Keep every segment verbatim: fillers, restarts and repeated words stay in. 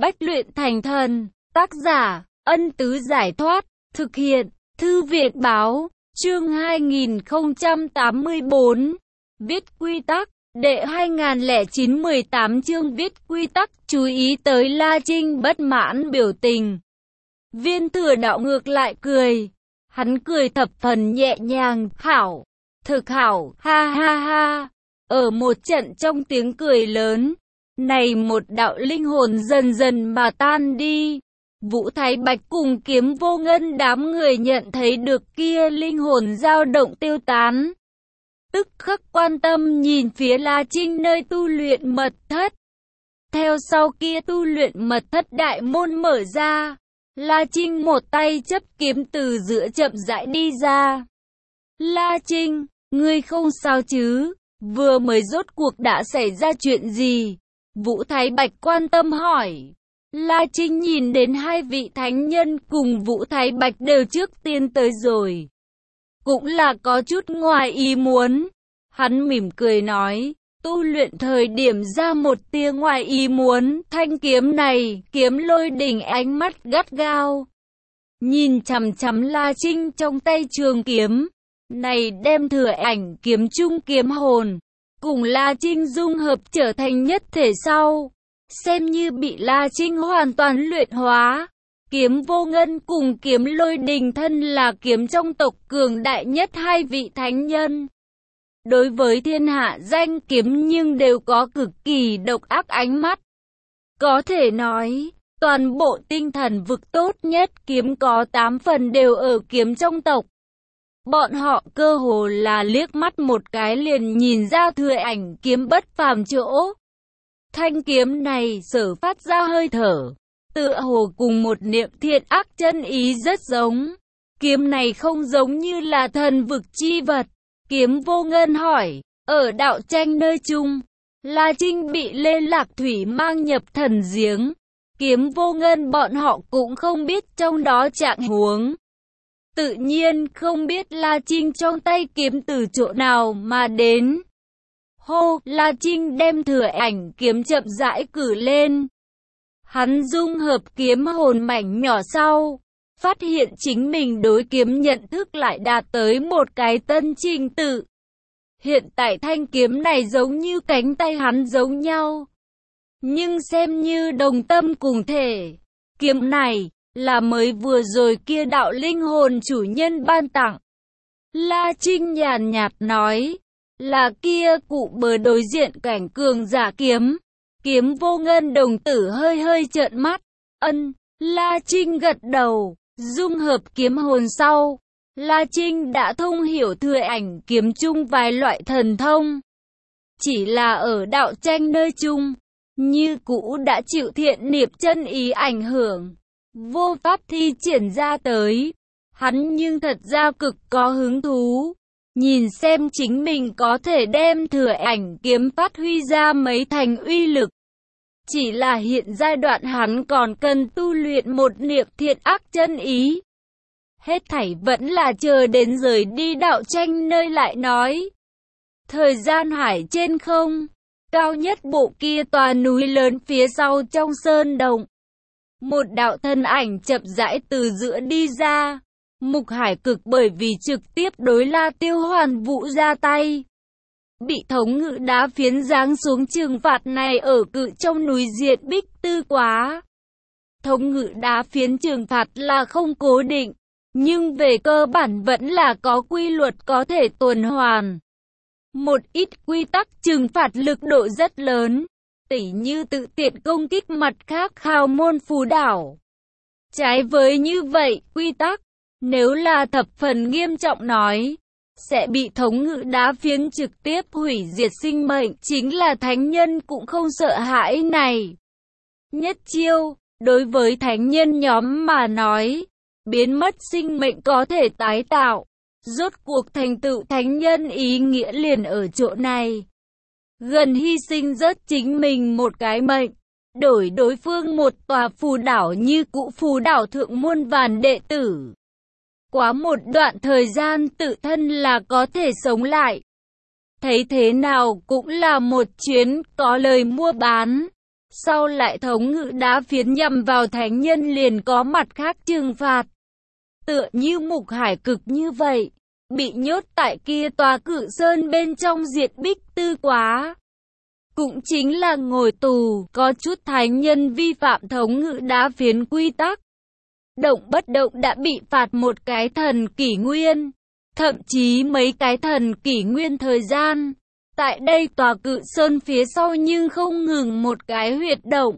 Bách luyện thành thần. Tác giả, Ân Tứ Giải Thoát. Thực hiện, Thư viện Báo. Chương hai nghìn không trăm tám mươi bốn. Viết quy tắc. Đệ hai nghìn lẻ chín mười tám chương viết quy tắc. Chú ý tới La Trinh bất mãn biểu tình. Viên Thừa Đạo ngược lại cười. Hắn cười thập phần nhẹ nhàng. Hảo, thực hảo, ha ha ha. Ở một trận trong tiếng cười lớn, này một đạo linh hồn dần dần mà tan đi. Vũ Thái Bạch cùng Kiếm Vô Ngân đám người nhận thấy được kia linh hồn dao động tiêu tán. Tức khắc quan tâm nhìn phía La Trinh nơi tu luyện mật thất. Theo sau kia tu luyện mật thất đại môn mở ra. La Trinh một tay chấp kiếm từ giữa chậm rãi đi ra. La Trinh, ngươi không sao chứ? Vừa mới rốt cuộc đã xảy ra chuyện gì? Vũ Thái Bạch quan tâm hỏi. La Trinh nhìn đến hai vị thánh nhân cùng Vũ Thái Bạch đều trước tiên tới rồi. Cũng là có chút ngoài ý muốn. Hắn mỉm cười nói, tu luyện thời điểm ra một tia ngoài ý muốn. Thanh kiếm này, Kiếm Lôi đỉnh ánh mắt gắt gao nhìn chằm chằm La Trinh trong tay trường kiếm. Này đem Thừa Ảnh kiếm chung kiếm hồn cùng La Trinh dung hợp trở thành nhất thể sau, xem như bị La Trinh hoàn toàn luyện hóa. Kiếm Vô Ngân cùng Kiếm Lôi đình thân là kiếm trong tộc cường đại nhất hai vị thánh nhân. Đối với thiên hạ danh kiếm nhưng đều có cực kỳ độc ác ánh mắt. Có thể nói, toàn bộ tinh thần vực tốt nhất kiếm có tám phần đều ở kiếm trong tộc. Bọn họ cơ hồ là liếc mắt một cái liền nhìn ra Thừa Ảnh kiếm bất phàm chỗ. Thanh kiếm này sở phát ra hơi thở, tựa hồ cùng một niệm thiện ác chân ý rất giống. Kiếm này không giống như là thần vực chi vật. Kiếm Vô Ngân hỏi, ở đạo tranh nơi chung, La Trinh bị Lê Lạc Thủy mang nhập thần giếng. Kiếm Vô Ngân bọn họ cũng không biết trong đó trạng huống. Tự nhiên không biết La Trinh trong tay kiếm từ chỗ nào mà đến. Hô, La Trinh đem Thừa Ảnh kiếm chậm rãi cử lên. Hắn dung hợp kiếm hồn mảnh nhỏ sau, phát hiện chính mình đối kiếm nhận thức lại đạt tới một cái tân trình tự. Hiện tại thanh kiếm này giống như cánh tay hắn giống nhau, nhưng xem như đồng tâm cùng thể. Kiếm này là mới vừa rồi kia đạo linh hồn chủ nhân ban tặng. La Trinh nhàn nhạt nói, là kia cụ bờ đối diện cảnh cường giả kiếm. Kiếm Vô Ngân đồng tử hơi hơi trợn mắt. Ân, La Trinh gật đầu. Dung hợp kiếm hồn sau, La Trinh đã thông hiểu Thừa Ảnh kiếm chung vài loại thần thông. Chỉ là ở đạo tranh nơi chung, như cũ đã chịu thiện niệm chân ý ảnh hưởng, vô pháp thi triển ra tới. Hắn nhưng thật ra cực có hứng thú, nhìn xem chính mình có thể đem Thừa Ảnh kiếm phát huy ra mấy thành uy lực. Chỉ là hiện giai đoạn hắn còn cần tu luyện một niệm thiện ác chân ý. Hết thảy vẫn là chờ đến rời đi đạo tranh nơi lại nói. Thời gian hải trên không, cao nhất bộ kia tòa núi lớn phía sau trong sơn động. Một đạo thân ảnh chậm rãi từ giữa đi ra. Mục Hải Cực bởi vì trực tiếp đối La Tiêu Hoàn Vũ ra tay, bị thống ngự đá phiến giáng xuống trừng phạt này ở cự trong núi Diệt Bích Tư Quá. Thống ngự đá phiến trừng phạt là không cố định, nhưng về cơ bản vẫn là có quy luật có thể tuần hoàn. Một ít quy tắc trừng phạt lực độ rất lớn, tỉ như tự tiện công kích mặt khác Khao Môn Phù Đảo. Trái với như vậy, quy tắc, nếu là thập phần nghiêm trọng nói, sẽ bị thống ngự đá phiến trực tiếp hủy diệt sinh mệnh. Chính là thánh nhân cũng không sợ hãi này. Nhất chiêu, đối với thánh nhân nhóm mà nói, biến mất sinh mệnh có thể tái tạo. Rốt cuộc thành tựu thánh nhân ý nghĩa liền ở chỗ này. Gần hy sinh rất chính mình một cái mệnh, đổi đối phương một tòa phù đảo như cũ phù đảo thượng muôn vàn đệ tử. Quá một đoạn thời gian tự thân là có thể sống lại. Thấy thế nào cũng là một chuyến có lời mua bán. sau lại thống ngự đá phiến nhằm vào thánh nhân liền có mặt khác trừng phạt. Tựa như Mục Hải Cực như vậy, bị nhốt tại kia tòa Cự Sơn bên trong Diệt Bích Tư Quá. Cũng chính là ngồi tù, có chút thánh nhân vi phạm thống ngự đá phiến quy tắc. Động bất động đã bị phạt một cái thần kỷ nguyên, thậm chí mấy cái thần kỷ nguyên thời gian. Tại đây tòa Cự Sơn phía sau nhưng không ngừng một cái huyệt động,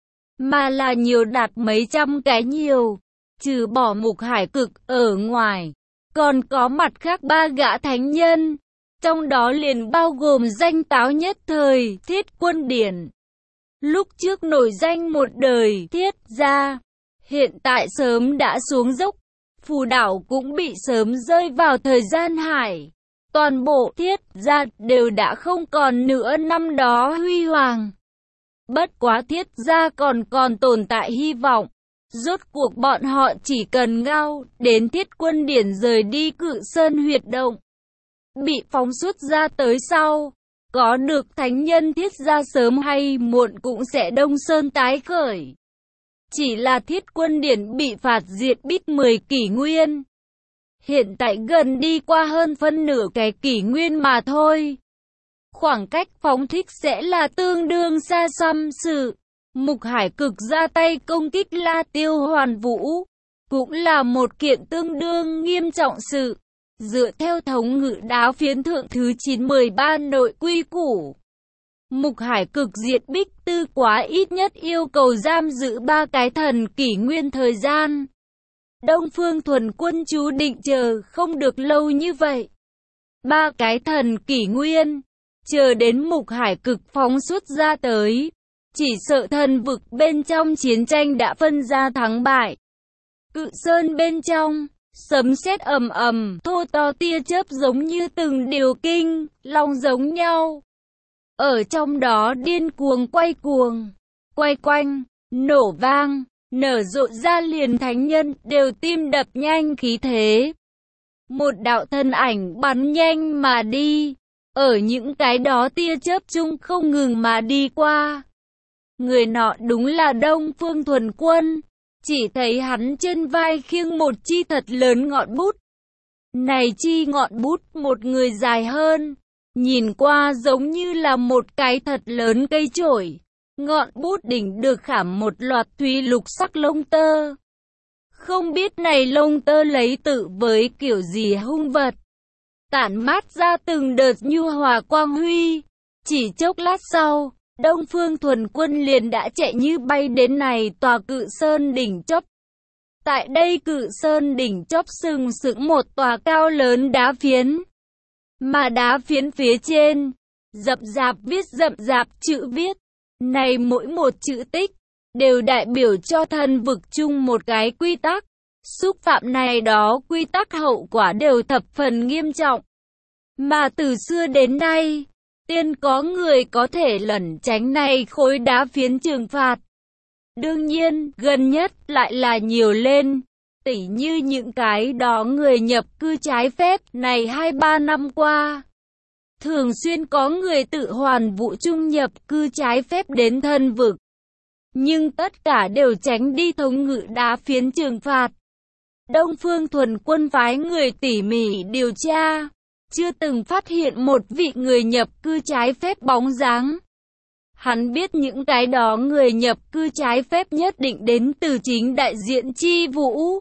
mà là nhiều đạt mấy trăm cái nhiều. Trừ bỏ Mục Hải Cực ở ngoài, còn có mặt khác ba gã thánh nhân, trong đó liền bao gồm danh táo nhất thời Thiết Quân Điển. Lúc trước nổi danh một đời Thiết gia, hiện tại sớm đã xuống dốc, phù đảo cũng bị sớm rơi vào thời gian hải. Toàn bộ Thiết gia đều đã không còn nữa năm đó huy hoàng. Bất quá Thiết gia còn còn tồn tại hy vọng. Rốt cuộc bọn họ chỉ cần ngao đến Thiết Quân Điển rời đi Cự Sơn huyệt động, bị phóng xuất ra tới sau, có được thánh nhân Thiết gia sớm hay muộn cũng sẽ Đông Sơn tái khởi. Chỉ là Thiết Quân Điển bị phạt diệt bít mười kỷ nguyên. Hiện tại gần đi qua hơn phân nửa cái kỷ nguyên mà thôi. Khoảng cách phóng thích sẽ là tương đương xa xăm sự. Mục Hải Cực ra tay công kích La Tiêu Hoàn Vũ, cũng là một kiện tương đương nghiêm trọng sự. Dựa theo thống ngự đá phiến thượng thứ chín mười ba nội quy củ, Mục Hải Cực diệt Bích Tư Quá ít nhất yêu cầu giam giữ ba cái thần kỷ nguyên thời gian. Đông Phương Thuần Quân chú định chờ không được lâu như vậy. Ba cái thần kỷ nguyên, chờ đến Mục Hải Cực phóng xuất ra tới, chỉ sợ thần vực bên trong chiến tranh đã phân ra thắng bại. Cự Sơn bên trong, sấm sét ầm ầm, thô to tia chớp giống như từng điều kinh, long giống nhau. Ở trong đó điên cuồng quay cuồng, quay quanh, nổ vang, nở rộ ra liền thánh nhân đều tim đập nhanh khí thế. Một đạo thân ảnh bắn nhanh mà đi, ở những cái đó tia chớp chung không ngừng mà đi qua. Người nọ đúng là Đông Phương Thuần Quân, chỉ thấy hắn trên vai khiêng một chi thật lớn ngọn bút. Này chi ngọn bút một người dài hơn, nhìn qua giống như là một cái thật lớn cây chổi. Ngọn bút đỉnh được khảm một loạt thúy lục sắc lông tơ. Không biết này lông tơ lấy tự với kiểu gì hung vật. Tản mát ra từng đợt nhu hòa quang huy. Chỉ chốc lát sau, Đông Phương Thuần Quân liền đã chạy như bay đến này tòa Cự Sơn đỉnh chóp. Tại đây Cự Sơn đỉnh chóp sừng sững một tòa cao lớn đá phiến. Mà đá phiến phía trên, rậm rạp viết rậm rạp chữ viết. Này mỗi một chữ tích, đều đại biểu cho thần vực chung một cái quy tắc. Xúc phạm này đó quy tắc hậu quả đều thập phần nghiêm trọng. Mà từ xưa đến nay, tiên có người có thể lẩn tránh này khối đá phiến trừng phạt. Đương nhiên, gần nhất lại là nhiều lên. Tỉ như những cái đó người nhập cư trái phép này hai ba năm qua. Thường xuyên có người tự hoàn vụ trung nhập cư trái phép đến thần vực. Nhưng tất cả đều tránh đi thống ngự đá phiến trừng phạt. Đông Phương Thuần Quân phái người tỉ mỉ điều tra, chưa từng phát hiện một vị người nhập cư trái phép bóng dáng. Hắn biết những cái đó người nhập cư trái phép nhất định đến từ chính đại diện Chi Vũ.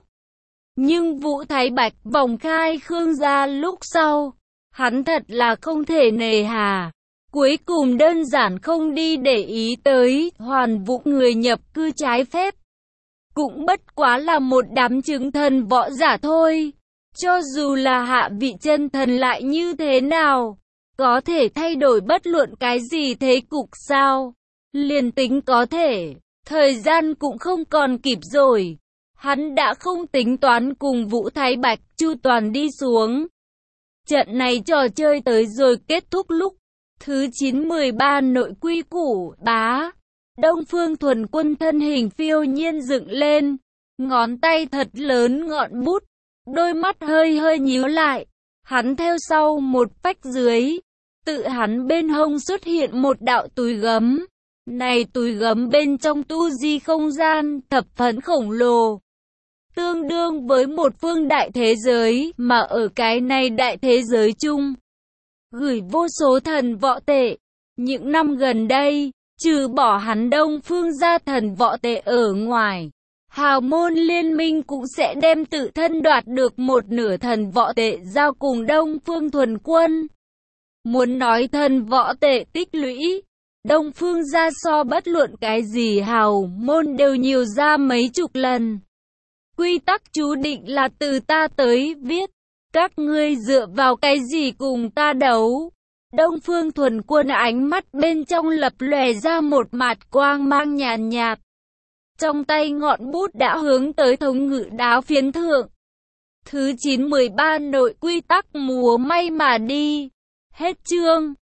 Nhưng Vũ Thái Bạch vòng khai Khương gia lúc sau, hắn thật là không thể nề hà. Cuối cùng đơn giản không đi để ý tới hoàn vụ người nhập cư trái phép. Cũng bất quá là một đám chứng thần võ giả thôi. Cho dù là hạ vị chân thần lại như thế nào, có thể thay đổi bất luận cái gì thế cục sao? Liền tính có thể, thời gian cũng không còn kịp rồi. Hắn đã không tính toán cùng Vũ Thái Bạch chu toàn đi xuống. Trận này trò chơi tới rồi kết thúc lúc thứ chín mười ba nội quy củ bá. Đông Phương Thuần Quân thân hình phiêu nhiên dựng lên, ngón tay thật lớn ngọn bút, đôi mắt hơi hơi nhíu lại. Hắn theo sau một phách dưới, tự hắn bên hông xuất hiện một đạo túi gấm. Này túi gấm bên trong tu di không gian, thập phần khổng lồ. Tương đương với một phương đại thế giới, mà ở cái này đại thế giới chung. Gửi vô số thần võ tệ. Những năm gần đây, trừ bỏ hắn Đông Phương gia thần võ tệ ở ngoài, Hào môn liên minh cũng sẽ đem tự thân đoạt được một nửa thần võ tệ giao cùng Đông Phương thuần quân. Muốn nói thần võ tệ tích lũy, Đông Phương gia so bất luận cái gì hào môn đều nhiều ra mấy chục lần. Quy tắc chú định là từ ta tới viết, các ngươi dựa vào cái gì cùng ta đấu? Đông Phương thuần quân ánh mắt bên trong lập lòe ra một mạt quang mang nhàn nhạt. Trong tay ngọn bút đã hướng tới thống ngự đáo phiến thượng. Thứ chín mười ba nội quy tắc múa may mà đi. Hết chương.